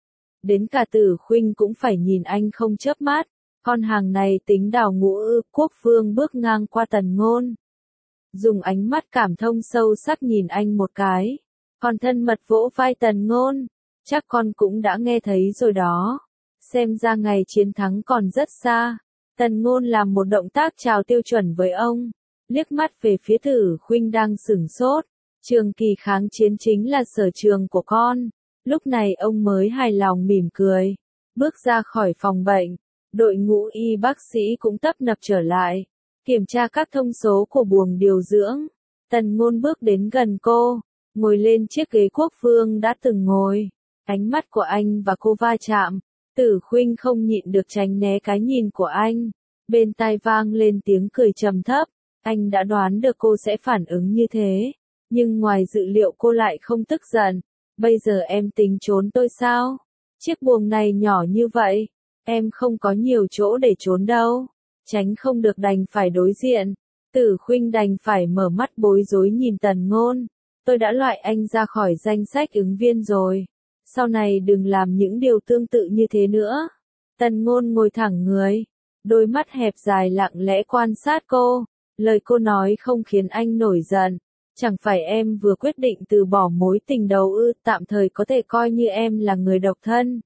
Đến cả Tử Khuynh cũng phải nhìn anh không chớp mắt, con hàng này tính đào ngũ ư. Quốc Vương bước ngang qua Tần Ngôn, dùng ánh mắt cảm thông sâu sắc nhìn anh một cái, còn thân mật vỗ vai Tần Ngôn, chắc con cũng đã nghe thấy rồi đó, xem ra ngày chiến thắng còn rất xa. Tần Ngôn làm một động tác chào tiêu chuẩn với ông, liếc mắt về phía Tử Khuynh đang sửng sốt. Trường kỳ kháng chiến chính là sở trường của con. Lúc này ông mới hài lòng mỉm cười, bước ra khỏi phòng bệnh. Đội ngũ y bác sĩ cũng tấp nập trở lại, kiểm tra các thông số của buồng điều dưỡng. Tần Ngôn bước đến gần cô, ngồi lên chiếc ghế Quốc Vương đã từng ngồi. Ánh mắt của anh và cô va chạm, Tử Khuynh không nhịn được tránh né cái nhìn của anh. Bên tai vang lên tiếng cười trầm thấp, anh đã đoán được cô sẽ phản ứng như thế, nhưng ngoài dự liệu cô lại không tức giận. Bây giờ em tính trốn tôi sao? Chiếc buồng này nhỏ như vậy, em không có nhiều chỗ để trốn đâu. Tránh không được đành phải đối diện. Tử Khuynh đành phải mở mắt bối rối nhìn Tần Ngôn. Tôi đã loại anh ra khỏi danh sách ứng viên rồi. Sau này đừng làm những điều tương tự như thế nữa. Tần Ngôn ngồi thẳng người, đôi mắt hẹp dài lặng lẽ quan sát cô. Lời cô nói không khiến anh nổi giận. Chẳng phải em vừa quyết định từ bỏ mối tình đầu ư, tạm thời có thể coi như em là người độc thân.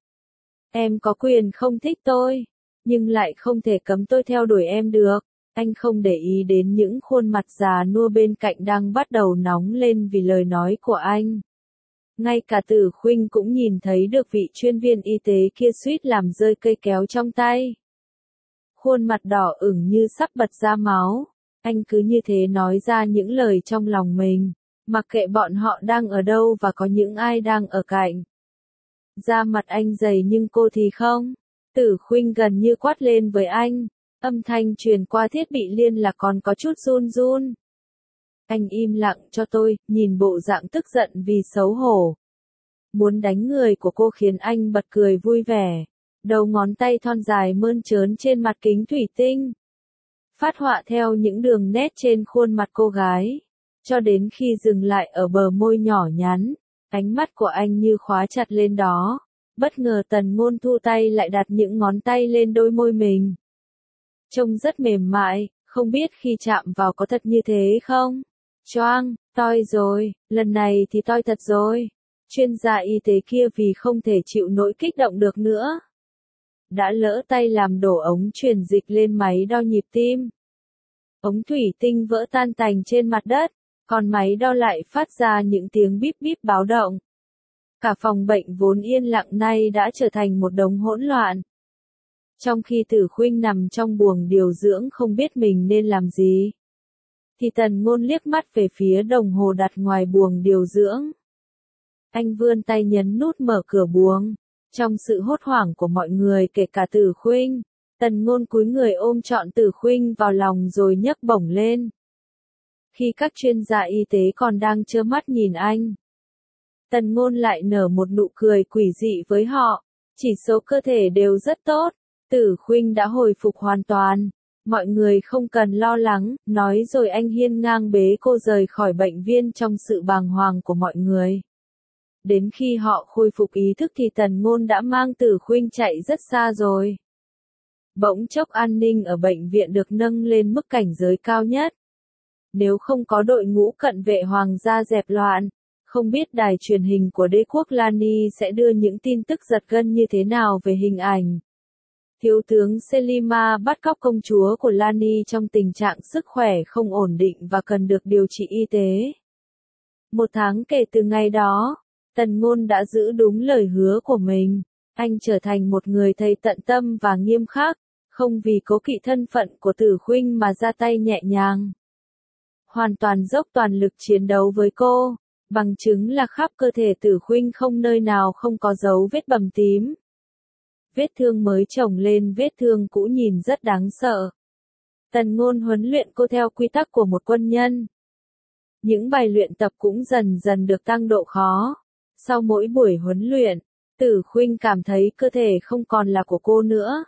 Em có quyền không thích tôi, nhưng lại không thể cấm tôi theo đuổi em được. Anh không để ý đến những khuôn mặt già nua bên cạnh đang bắt đầu nóng lên vì lời nói của anh. Ngay cả Tử Khuynh cũng nhìn thấy được vị chuyên viên y tế kia suýt làm rơi cây kéo trong tay. Khuôn mặt đỏ ửng như sắp bật ra máu. Anh cứ như thế nói ra những lời trong lòng mình, mặc kệ bọn họ đang ở đâu và có những ai đang ở cạnh. Da mặt anh dày nhưng cô thì không. Tử Khuynh gần như quát lên với anh, âm thanh truyền qua thiết bị liên lạc còn có chút run run. Anh im lặng cho tôi, nhìn bộ dạng tức giận vì xấu hổ. Muốn đánh người của cô khiến anh bật cười vui vẻ. Đầu ngón tay thon dài mơn trớn trên mặt kính thủy tinh, phát họa theo những đường nét trên khuôn mặt cô gái, cho đến khi dừng lại ở bờ môi nhỏ nhắn, ánh mắt của anh như khóa chặt lên đó. Bất ngờ Tần Ngôn thu tay lại đặt những ngón tay lên đôi môi mình. Trông rất mềm mại, không biết khi chạm vào có thật như thế không? Choang, toi rồi, lần này thì toi thật rồi. Chuyên gia y tế kia vì không thể chịu nỗi kích động được nữa, đã lỡ tay làm đổ ống truyền dịch lên máy đo nhịp tim. Ống thủy tinh vỡ tan tành trên mặt đất, còn máy đo lại phát ra những tiếng bíp bíp báo động. Cả phòng bệnh vốn yên lặng nay đã trở thành một đống hỗn loạn. Trong khi Tử Khuynh nằm trong buồng điều dưỡng không biết mình nên làm gì, thì Tần Ngôn liếc mắt về phía đồng hồ đặt ngoài buồng điều dưỡng. Anh vươn tay nhấn nút mở cửa buồng. Trong sự hốt hoảng của mọi người kể cả Tử Khuynh, Tần Ngôn cúi người ôm trọn Tử Khuynh vào lòng rồi nhấc bổng lên. Khi các chuyên gia y tế còn đang trơ mắt nhìn anh, Tần Ngôn lại nở một nụ cười quỷ dị với họ. Chỉ số cơ thể đều rất tốt, Tử Khuynh đã hồi phục hoàn toàn. Mọi người không cần lo lắng, nói rồi anh hiên ngang bế cô rời khỏi bệnh viện trong sự bàng hoàng của mọi người. Đến khi họ khôi phục ý thức thì Tần Ngôn đã mang Tử Khuynh chạy rất xa rồi. Bỗng chốc an ninh ở bệnh viện được nâng lên mức cảnh giới cao nhất. Nếu không có đội ngũ cận vệ hoàng gia dẹp loạn, Không biết đài truyền hình của đế quốc Lani sẽ đưa những tin tức giật gân như thế nào về hình ảnh. Thiếu tướng Selima bắt cóc công chúa của Lani trong tình trạng sức khỏe không ổn định và cần được điều trị y tế. Một tháng kể từ ngày đó, Tần Ngôn đã giữ đúng lời hứa của mình. Anh trở thành một người thầy tận tâm và nghiêm khắc, không vì cố kỵ thân phận của Tử Khuynh mà ra tay nhẹ nhàng. Hoàn toàn dốc toàn lực chiến đấu với cô, bằng chứng là khắp cơ thể Tử Khuynh không nơi nào không có dấu vết bầm tím. Vết thương mới chồng lên vết thương cũ nhìn rất đáng sợ. Tần Ngôn huấn luyện cô theo quy tắc của một quân nhân. Những bài luyện tập cũng dần dần được tăng độ khó. Sau mỗi buổi huấn luyện, Tử Khuynh cảm thấy cơ thể không còn là của cô nữa.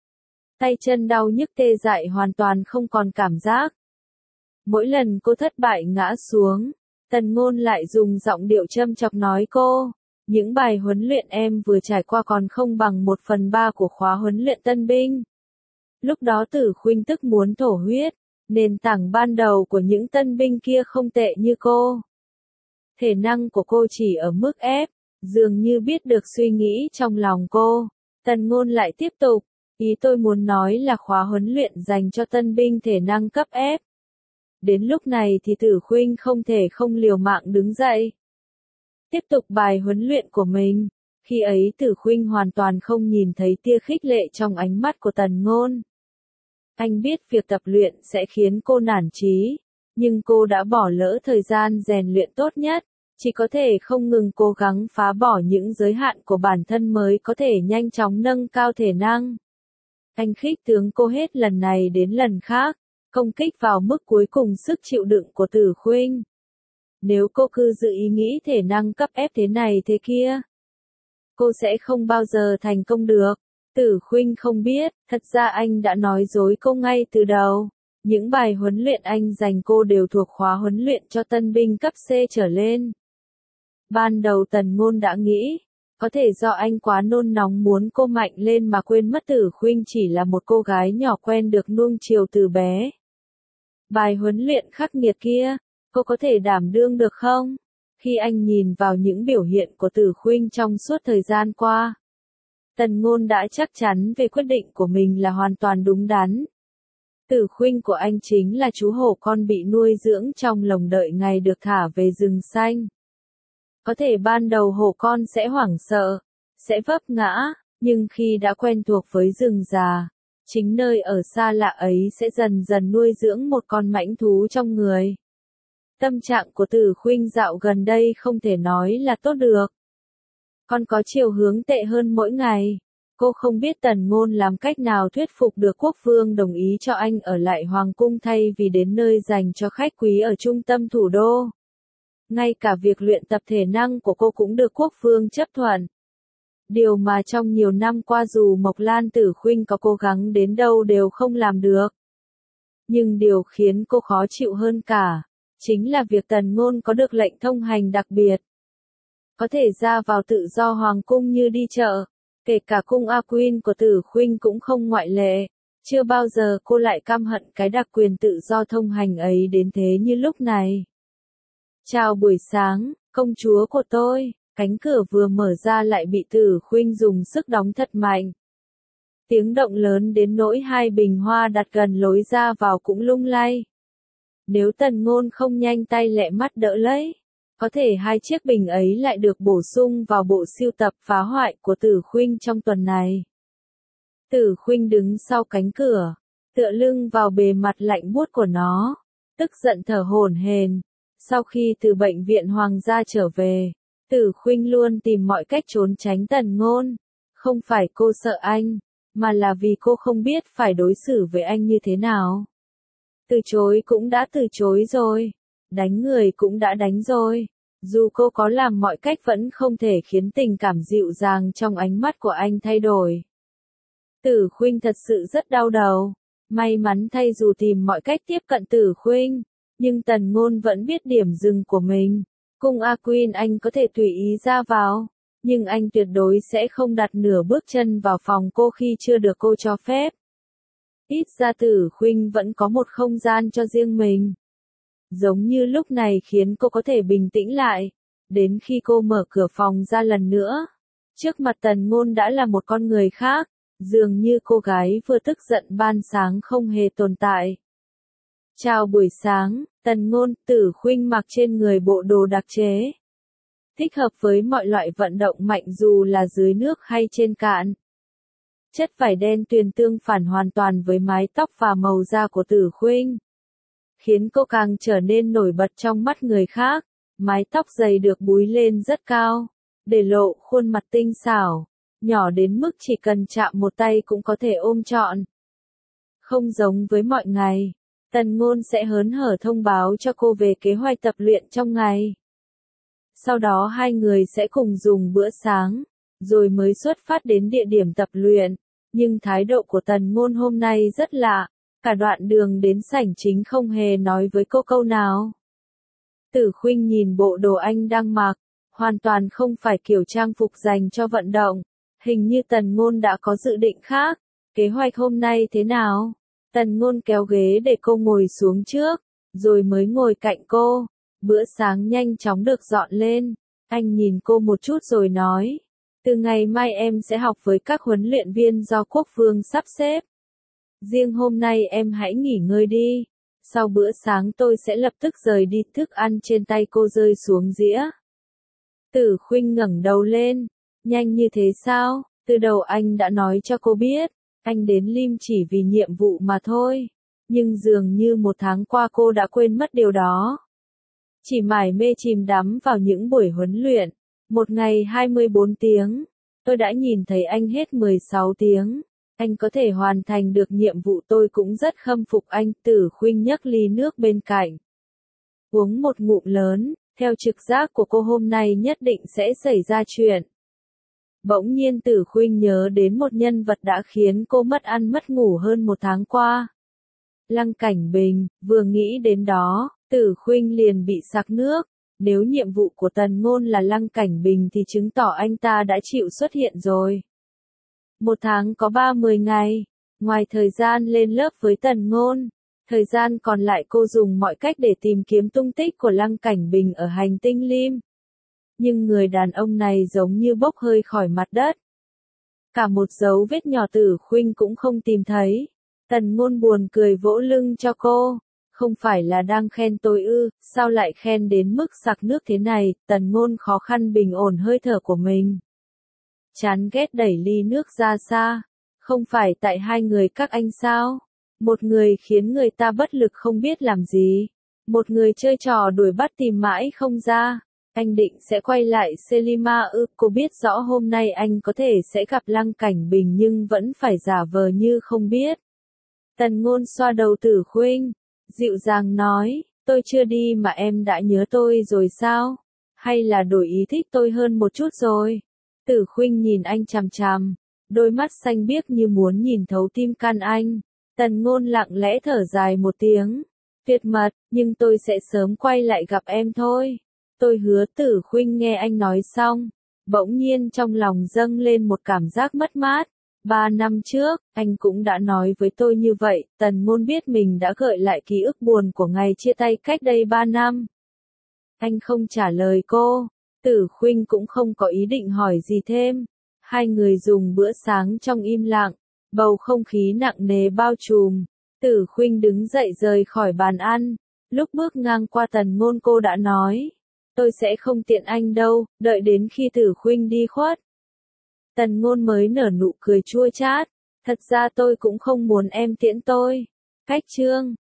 Tay chân đau nhức tê dại hoàn toàn không còn cảm giác. Mỗi lần cô thất bại ngã xuống, Tần Ngôn lại dùng giọng điệu châm chọc nói cô, những bài huấn luyện em vừa trải qua còn không bằng một phần ba của khóa huấn luyện tân binh. Lúc đó Tử Khuynh tức muốn thổ huyết, nền tảng ban đầu của những tân binh kia không tệ như cô. Thể năng của cô chỉ ở mức ép, dường như biết được suy nghĩ trong lòng cô. Tần Ngôn lại tiếp tục, ý tôi muốn nói là khóa huấn luyện dành cho tân binh thể năng cấp ép. Đến lúc này thì Tử Khuynh không thể không liều mạng đứng dậy. Tiếp tục bài huấn luyện của mình. Khi ấy Tử Khuynh hoàn toàn không nhìn thấy tia khích lệ trong ánh mắt của Tần Ngôn. Anh biết việc tập luyện sẽ khiến cô nản chí, nhưng cô đã bỏ lỡ thời gian rèn luyện tốt nhất, chỉ có thể không ngừng cố gắng phá bỏ những giới hạn của bản thân mới có thể nhanh chóng nâng cao thể năng. Anh khích tướng cô hết lần này đến lần khác, công kích vào mức cuối cùng sức chịu đựng của Tử Khuynh. Nếu cô cứ giữ ý nghĩ thể năng cấp ép thế này thế kia, cô sẽ không bao giờ thành công được. Tử Khuynh không biết, thật ra anh đã nói dối cô ngay từ đầu. Những bài huấn luyện anh dành cô đều thuộc khóa huấn luyện cho tân binh cấp C trở lên. Ban đầu Tần Ngôn đã nghĩ, có thể do anh quá nôn nóng muốn cô mạnh lên mà quên mất Tử Khuynh chỉ là một cô gái nhỏ quen được nuông chiều từ bé. Bài huấn luyện khắc nghiệt kia, cô có thể đảm đương được không? Khi anh nhìn vào những biểu hiện của Tử Khuynh trong suốt thời gian qua, Tần Ngôn đã chắc chắn về quyết định của mình là hoàn toàn đúng đắn. Tử Khuynh của anh chính là chú hổ con bị nuôi dưỡng trong lồng đợi ngày được thả về rừng xanh. Có thể ban đầu hổ con sẽ hoảng sợ, sẽ vấp ngã, nhưng khi đã quen thuộc với rừng già, chính nơi ở xa lạ ấy sẽ dần dần nuôi dưỡng một con mãnh thú trong người. Tâm trạng của Tử Khuynh dạo gần đây không thể nói là tốt được. Còn có chiều hướng tệ hơn mỗi ngày. Cô không biết Tần Ngôn làm cách nào thuyết phục được quốc vương đồng ý cho anh ở lại hoàng cung thay vì đến nơi dành cho khách quý ở trung tâm thủ đô. Ngay cả việc luyện tập thể năng của cô cũng được quốc vương chấp thuận. Điều mà trong nhiều năm qua dù Mộc Lan Tử Khuynh có cố gắng đến đâu đều không làm được. Nhưng điều khiến cô khó chịu hơn cả, chính là việc Tần Ngôn có được lệnh thông hành đặc biệt. Có thể ra vào tự do hoàng cung như đi chợ, kể cả cung Aquin của Tử Khuynh cũng không ngoại lệ. Chưa bao giờ cô lại căm hận cái đặc quyền tự do thông hành ấy đến thế như lúc này. Chào buổi sáng, công chúa của tôi. Cánh cửa vừa mở ra lại bị Tử Khuynh dùng sức đóng thật mạnh. Tiếng động lớn đến nỗi hai bình hoa đặt gần lối ra vào cũng lung lay. Nếu Tần Ngôn không nhanh tay lẹ mắt đỡ lấy, có thể hai chiếc bình ấy lại được bổ sung vào bộ sưu tập phá hoại của Tử Khuynh trong tuần này. Tử Khuynh đứng sau cánh cửa, tựa lưng vào bề mặt lạnh buốt của nó, tức giận thở hổn hển. Sau khi từ bệnh viện hoàng gia trở về, Tử Khuynh luôn tìm mọi cách trốn tránh Tần Ngôn. Không phải cô sợ anh, mà là vì cô không biết phải đối xử với anh như thế nào. Từ chối cũng đã từ chối rồi, đánh người cũng đã đánh rồi. Dù cô có làm mọi cách vẫn không thể khiến tình cảm dịu dàng trong ánh mắt của anh thay đổi. Tử Khuynh thật sự rất đau đầu. May mắn thay dù tìm mọi cách tiếp cận Tử Khuynh, nhưng Tần Ngôn vẫn biết điểm dừng của mình. Cung Aquin anh có thể tùy ý ra vào, nhưng anh tuyệt đối sẽ không đặt nửa bước chân vào phòng cô khi chưa được cô cho phép. Ít ra Tử Khuynh vẫn có một không gian cho riêng mình. Giống như lúc này khiến cô có thể bình tĩnh lại. Đến khi cô mở cửa phòng ra lần nữa, trước mặt Tần Ngôn đã là một con người khác, dường như cô gái vừa tức giận ban sáng không hề tồn tại. Chào buổi sáng, Tần Ngôn. Tử Khuynh mặc trên người bộ đồ đặc chế, thích hợp với mọi loại vận động mạnh dù là dưới nước hay trên cạn. Chất vải đen tuyền tương phản hoàn toàn với mái tóc và màu da của Tử Khuynh, khiến cô càng trở nên nổi bật trong mắt người khác. Mái tóc dày được búi lên rất cao, để lộ khuôn mặt tinh xảo, nhỏ đến mức chỉ cần chạm một tay cũng có thể ôm trọn. Không giống với mọi ngày, Tần Ngôn sẽ hớn hở thông báo cho cô về kế hoạch tập luyện trong ngày. Sau đó hai người sẽ cùng dùng bữa sáng, rồi mới xuất phát đến địa điểm tập luyện. Nhưng thái độ của Tần Ngôn hôm nay rất lạ, cả đoạn đường đến sảnh chính không hề nói với cô câu nào. Tử Khuynh nhìn bộ đồ anh đang mặc, hoàn toàn không phải kiểu trang phục dành cho vận động. Hình như Tần Ngôn đã có dự định khác. Kế hoạch hôm nay thế nào? Tần Ngôn kéo ghế để cô ngồi xuống trước, rồi mới ngồi cạnh cô. Bữa sáng nhanh chóng được dọn lên. Anh nhìn cô một chút rồi nói, từ ngày mai em sẽ học với các huấn luyện viên do Quốc Vương sắp xếp. Riêng hôm nay em hãy nghỉ ngơi đi. Sau bữa sáng tôi sẽ lập tức rời đi. Thức ăn trên tay cô rơi xuống dĩa. Tử Khuynh ngẩng đầu lên. Nhanh như thế sao? Từ đầu anh đã nói cho cô biết, anh đến Lim chỉ vì nhiệm vụ mà thôi. Nhưng dường như một tháng qua cô đã quên mất điều đó. Chỉ mải mê chìm đắm vào những buổi huấn luyện. Một ngày hai mươi bốn tiếng. Tôi đã nhìn thấy anh hết mười sáu tiếng. Anh có thể hoàn thành được nhiệm vụ, tôi cũng rất khâm phục anh. Tử Khuynh nhấc ly nước bên cạnh, uống một ngụm lớn. Theo trực giác của cô hôm nay nhất định sẽ xảy ra chuyện. Bỗng nhiên Tử Khuynh nhớ đến một nhân vật đã khiến cô mất ăn mất ngủ hơn một tháng qua. Lăng Cảnh Bình. Vừa nghĩ đến đó, Tử Khuynh liền bị sặc nước. Nếu nhiệm vụ của Tần Ngôn là Lăng Cảnh Bình thì chứng tỏ anh ta đã chịu xuất hiện rồi. Một tháng có ba mươi ngày. Ngoài thời gian lên lớp với Tần Ngôn, thời gian còn lại cô dùng mọi cách để tìm kiếm tung tích của Lăng Cảnh Bình ở hành tinh Lim. Nhưng người đàn ông này giống như bốc hơi khỏi mặt đất. Cả một dấu vết nhỏ Tử Khuynh cũng không tìm thấy. Tần Ngôn buồn cười vỗ lưng cho cô. Không phải là đang khen tôi ư, sao lại khen đến mức sặc nước thế này? Tần Ngôn khó khăn bình ổn hơi thở của mình. Chán ghét đẩy ly nước ra xa. Không phải tại hai người các anh sao? Một người khiến người ta bất lực không biết làm gì. Một người chơi trò đuổi bắt tìm mãi không ra. Anh định sẽ quay lại Selima ư? Cô biết rõ hôm nay anh có thể sẽ gặp Lăng Cảnh Bình nhưng vẫn phải giả vờ như không biết. Tần Ngôn xoa đầu Tử Khuynh, dịu dàng nói, tôi chưa đi mà em đã nhớ tôi rồi sao? Hay là đổi ý thích tôi hơn một chút rồi? Tử Khuynh nhìn anh chằm chằm, đôi mắt xanh biếc như muốn nhìn thấu tim can anh. Tần Ngôn lặng lẽ thở dài một tiếng, tuyệt mật, nhưng tôi sẽ sớm quay lại gặp em thôi. Tôi hứa. Tử Khuynh nghe anh nói xong, bỗng nhiên trong lòng dâng lên một cảm giác mất mát. Ba năm trước, anh cũng đã nói với tôi như vậy. Tần Ngôn biết mình đã gợi lại ký ức buồn của ngày chia tay cách đây ba năm. Anh không trả lời cô. Tử Khuynh cũng không có ý định hỏi gì thêm. Hai người dùng bữa sáng trong im lặng. Bầu không khí nặng nề bao trùm. Tử Khuynh đứng dậy rời khỏi bàn ăn. Lúc bước ngang qua Tần Ngôn cô đã nói, tôi sẽ không tiện anh đâu, đợi đến khi Tử Khuynh đi khuất. Tần Ngôn mới nở nụ cười chua chát. Thật ra tôi cũng không muốn em tiễn tôi. Cách chương